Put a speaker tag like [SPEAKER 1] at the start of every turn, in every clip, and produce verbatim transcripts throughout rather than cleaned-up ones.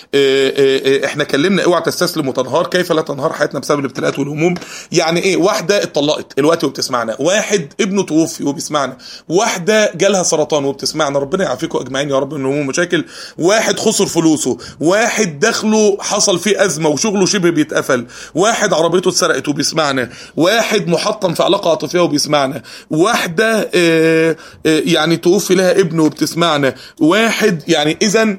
[SPEAKER 1] اه اه احنا اتكلمنا اوعى تستسلم وتنهار، كيف لا تنهار حياتنا بسبب الابتلاءات والهموم. يعني ايه؟ واحده اتطلقت دلوقتي وبتسمعنا، واحد ابنه توفي وبيسمعنا، واحده جالها سرطان وبتسمعنا، ربنا يعافيكم اجمعين يا رب من هموم مشاكل، واحد خسر فلوسه، واحد دخله حصل فيه ازمه وشغله شبه بيتقفل، واحد عربيته اتسرقت وبيسمعنا، واحد محطم في علاقه عاطفيه وبيسمعنا، واحده اه اه يعني توفي لها ابنه وبتسمعنا، واحد يعني اذا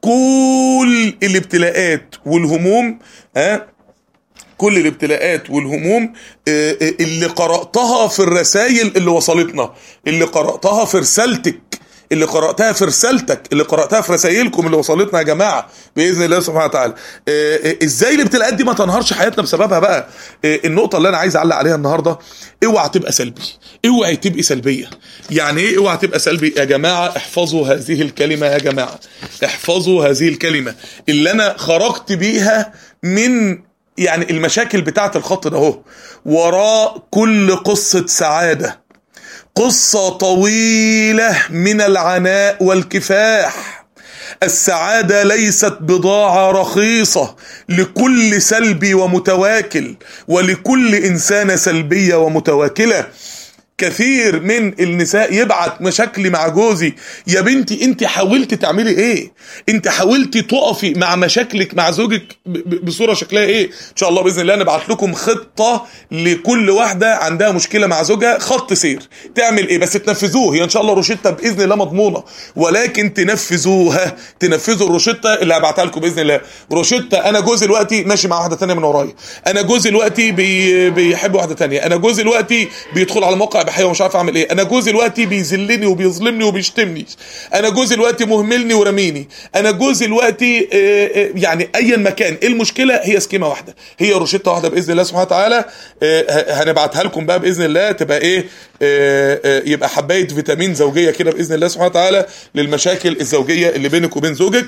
[SPEAKER 1] كل الابتلاءات والهموم ها كل الابتلاءات والهموم اللي قرأتها في الرسائل اللي وصلتنا، اللي قرأتها في رسالتك، اللي قرأتها في رسالتك، اللي قرأتها في رسائلكم اللي وصلتنا يا جماعة بإذن الله سبحانه وتعالى. ازاي الابتلاءات دي ما تنهارش حياتنا بسببها بقى؟ النقطة اللي انا عايز اعلق عليها النهاردة، اوعى تبقى سلبي، اوعى تبقى سلبية. يعني ايه اوعى تبقى سلبي يا جماعة؟ احفظوا هذه الكلمة يا جماعة، احفظوا هذه الكلمة اللي انا خرجت بيها من يعني المشاكل بتاعة الخط ده اهو. وراء كل قصة سعادة قصة طويلة من العناء والكفاح. السعادة ليست بضاعة رخيصة لكل سلبي ومتواكل ولكل إنسانة سلبية ومتواكلة. كثير من النساء يبعت مشاكلي مع جوزي، يا بنتي انت حاولتي تعملي ايه؟ انت حاولتي تقفي مع مشاكلك مع زوجك بصورة شكلها ايه؟ ان شاء الله باذن الله نبعت لكم خطة لكل واحدة عندها مشكلة مع زوجها، خط سير تعمل ايه، بس تنفذوه. هي ان شاء الله روشتة باذن الله مضمونة، ولكن تنفذوها، تنفذوا الروشتة اللي هبعتها لكم باذن الله. روشتة انا جوزي دلوقتي ماشي مع واحدة تانية من ورايا، انا جوزي دلوقتي بي بيحب واحدة تانية، انا جوزي دلوقتي بيدخل على موقع بحيوه ومش عارف اعمل ايه، انا جوزي دلوقتي بيذلني وبيظلمني وبيشتمني، انا جوزي دلوقتي مهملني ورميني، انا جوزي دلوقتي يعني ايا مكان. ايه المشكله؟ هي سكيمه واحده، هي روشته واحده باذن الله سبحانه وتعالى هنبعتها لكم بقى باذن الله، تبقى ايه؟ يبقى حبايه فيتامين زوجيه كده باذن الله سبحانه وتعالى للمشاكل الزوجيه اللي بينك وبين زوجك.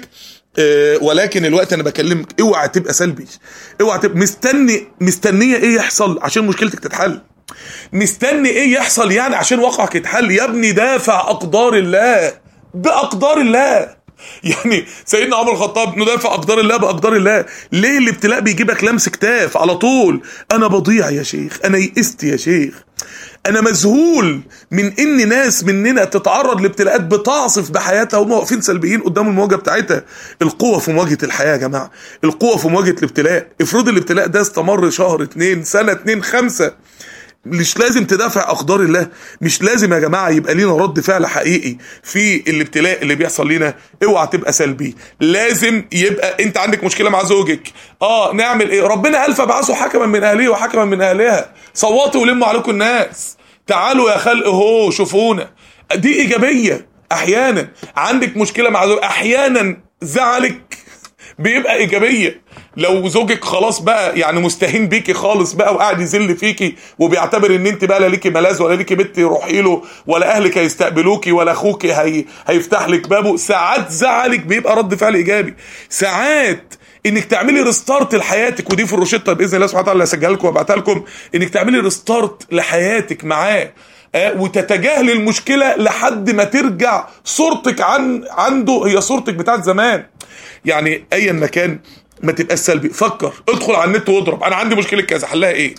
[SPEAKER 1] ولكن الوقت انا بكلمك اوعى تبقى سلبي، اوعى تبقى مستني مستنيه ايه يحصل عشان مشكلتك تتحل، مستني ايه يحصل يعني عشان واقعك يتحل. يا ابني دافع اقدار الله باقدار الله. يعني سيدنا عمر الخطاب ندافع اقدار الله باقدار الله. ليه الابتلاء بيجيبك لمس كتاف على طول؟ انا بضيع يا شيخ، انا يئست يا شيخ، انا مذهول من ان ناس مننا تتعرض لابتلاءات بتعصف بحياتها وهم واقفين سلبيين قدام المواجهه بتاعتها. القوه في مواجهه الحياه يا جماعه، القوه في مواجهه الابتلاء. افرض الابتلاء ده استمر شهر اتنين سنه اتنين خمسه، مش لازم تدافع اقدار الله، مش لازم يا جماعه يبقى لينا رد فعل حقيقي في الابتلاء اللي بيحصل لنا. اوعى تبقى سلبي، لازم يبقى انت عندك مشكله مع زوجك، اه نعمل ايه؟ ربنا قال فبعثوا حكما من اهله وحكما من اهلها، صوتوا ولموا عليكم الناس، تعالوا يا خلق هو شوفونا. دي ايجابيه. احيانا عندك مشكله مع زوجك، احيانا زعلك بيبقى ايجابيه. لو زوجك خلاص بقى يعني مستهين بيكي خالص بقى وقاعد يذل فيكي وبيعتبر ان انت بقى لا ليكي ملاذ ولا ليكي بنت روحي له ولا اهلك هيستقبلوكي ولا اخوكي هي هيفتح لك بابه، ساعات زعلك بيبقى رد فعل ايجابي. ساعات انك تعملي ريستارت لحياتك، ودي في الروشته باذن الله سبحانه وتعالى اسجلها لكم وابعتها لكم، انك تعملي ريستارت لحياتك معاه وتتجاهل المشكله لحد ما ترجع صورتك عن عنده هي صورتك بتاعت زمان. يعني ايا مكان ما تبقاش سلبي، فكر، ادخل على النت واضرب انا عندي مشكله كذا حلها ايه،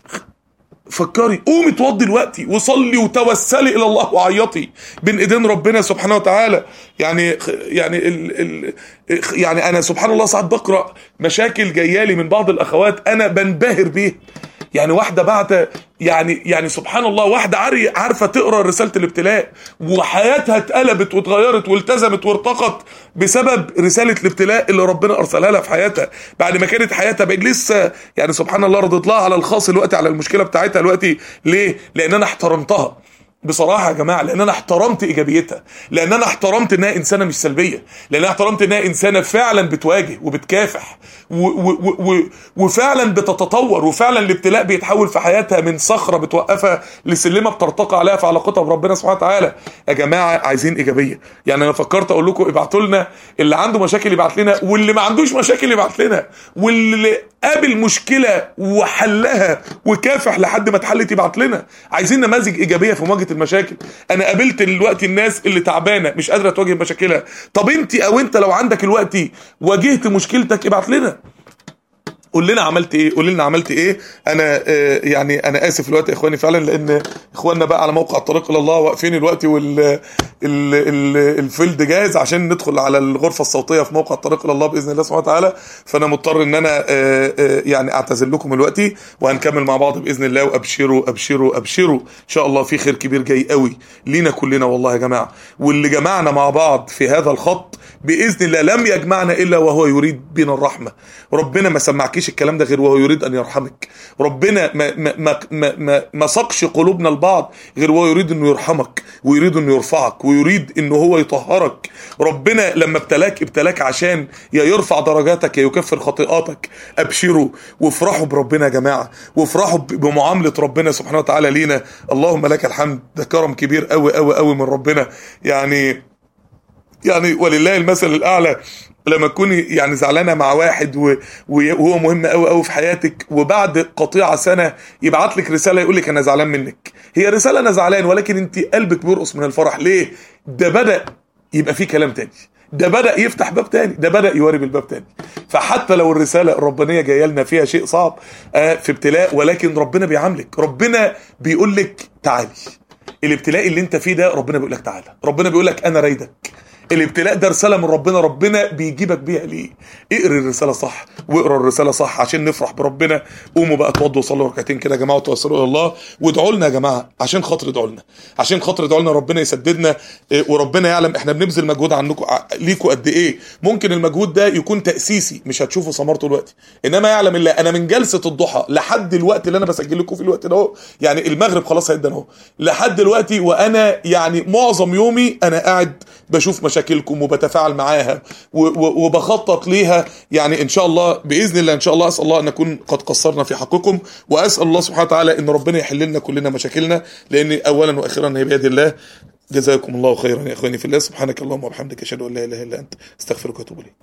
[SPEAKER 1] فكري، قومي اتوضي دلوقتي وصلي وتوسلي الى الله وعيطي بين ايدين ربنا سبحانه وتعالى. يعني يعني ال ال يعني انا سبحان الله ساعات بقرا مشاكل جايالي من بعض الاخوات انا بنبهر بيها. يعني واحده بعد يعني يعني سبحان الله واحده عارفه تقرا رساله الابتلاء وحياتها اتقلبت واتغيرت والتزمت وارتقت بسبب رساله الابتلاء اللي ربنا ارسلها لها في حياتها، بعد ما كانت حياتها بقى لسه يعني سبحان الله رضيت لها على الخاص دلوقتي على المشكله بتاعتها دلوقتي. ليه؟ لان انا احترمتها بصراحه يا جماعه، لان انا احترمت ايجابيتها، لان انا احترمت انها انسانه مش سلبيه، لان انا احترمت انها انسانه فعلا بتواجه وبتكافح و و و وفعلا بتتطور، وفعلا الابتلاء بيتحول في حياتها من صخره بتوقفها لسلمه بترتقى عليها في علاقتها بربنا سبحانه وتعالى. يا جماعه عايزين ايجابيه. يعني انا فكرت اقول لكم ابعتوا لنا، اللي عنده مشاكل يبعت لنا، واللي ما عندوش مشاكل يبعت لنا، واللي قابل مشكله وحلها وكافح لحد ما اتحلت يبعت لنا. عايزين نماذج ايجابيه في مواجهه المشاكل. انا قابلت دلوقتي الناس اللي تعبانه مش قادره تواجه مشاكلها، طب انت او انت لو عندك الوقت واجهت مشكلتك ابعت لنا، قول لنا عملت ايه، قول لنا عملت ايه. انا آه يعني انا اسف الوقت يا اخواني فعلا، لان اخواننا بقى على موقع الطريق الى الله واقفين الوقت وال ال ال الفيلد جاهز عشان ندخل على الغرفه الصوتيه في موقع الطريق الى الله باذن الله سبحانه وتعالى. فانا مضطر ان انا آه آه يعني اعتذر لكم الوقت، وهنكمل مع بعض باذن الله. وابشروا ابشروا ابشروا ان شاء الله في خير كبير جاي قوي لينا كلنا والله يا جماعه. واللي جمعنا مع بعض في هذا الخط باذن الله لم يجمعنا الا وهو يريد بنا الرحمه. ربنا ما سمعكيش الكلام ده غير وهو يريد ان يرحمك. ربنا ما ما ما ما, ما سقش قلوبنا لبعض غير وهو يريد انه يرحمك، ويريد انه يرفعك، ويريد انه هو يطهرك. ربنا لما ابتلاك ابتلاك عشان يا يرفع درجاتك يا يكفر خطيئاتك. ابشروا وافرحوا بربنا يا جماعه، وافرحوا بمعامله ربنا سبحانه وتعالى لينا. اللهم لك الحمد، ده كرم كبير قوي قوي قوي من ربنا. يعني يعني ولله المثل الاعلى لما تكوني يعني زعلانه مع واحد وهو مهم قوي قوي في حياتك، وبعد قطيعه سنه يبعت لك رساله يقول لك انا زعلان منك. هي رساله انا زعلان، ولكن انت قلبك بيرقص من الفرح. ليه؟ ده بدا يبقى فيه كلام تاني، ده بدا يفتح باب تاني، ده بدا يوارب الباب تاني. فحتى لو الرساله الربانيه جايه لنا فيها شيء صعب آه في ابتلاء، ولكن ربنا بيعاملك، ربنا بيقول لك تعالي. الابتلاء اللي انت فيه ده ربنا بيقول لك تعالى، ربنا بيقول لك انا رايدك. الابتلاء ده رساله من ربنا، ربنا بيجيبك بيها ليه؟ اقرا الرساله صح، واقرا الرساله صح عشان نفرح بربنا. قوموا بقى اتوضوا وصلوا ركعتين كده يا جماعه وتوسلوا الى الله، وادعوا لنا يا جماعه عشان خاطر ادعوا لنا، عشان خاطر ادعوا لنا ربنا يسددنا. وربنا يعلم احنا بنبذل مجهود عنكم ليكم قد ايه. ممكن المجهود ده يكون تاسيسي مش هتشوفوا ثمرته دلوقتي، انما يعلم الله انا من جلسه الضحى لحد الوقت اللي انا بسجل لكم في الوقت ده اهو، يعني المغرب خلاص هيدن اهو، لحد دلوقتي وانا يعني معظم يومي انا قاعد بشوف مشاكلكم وبتفاعل معاها وبخطط ليها. يعني ان شاء الله باذن الله ان شاء الله اسال الله ان نكون قد قصرنا في حقكم، واسال الله سبحانه وتعالى ان ربنا يحل لنا كلنا مشاكلنا، لان اولا واخيرا هي بيد الله. جزاكم الله خيرا يا اخواني في الله. سبحانك اللهم وبحمدك اشهد ان لا اله الا انت استغفرك واتوب اليك.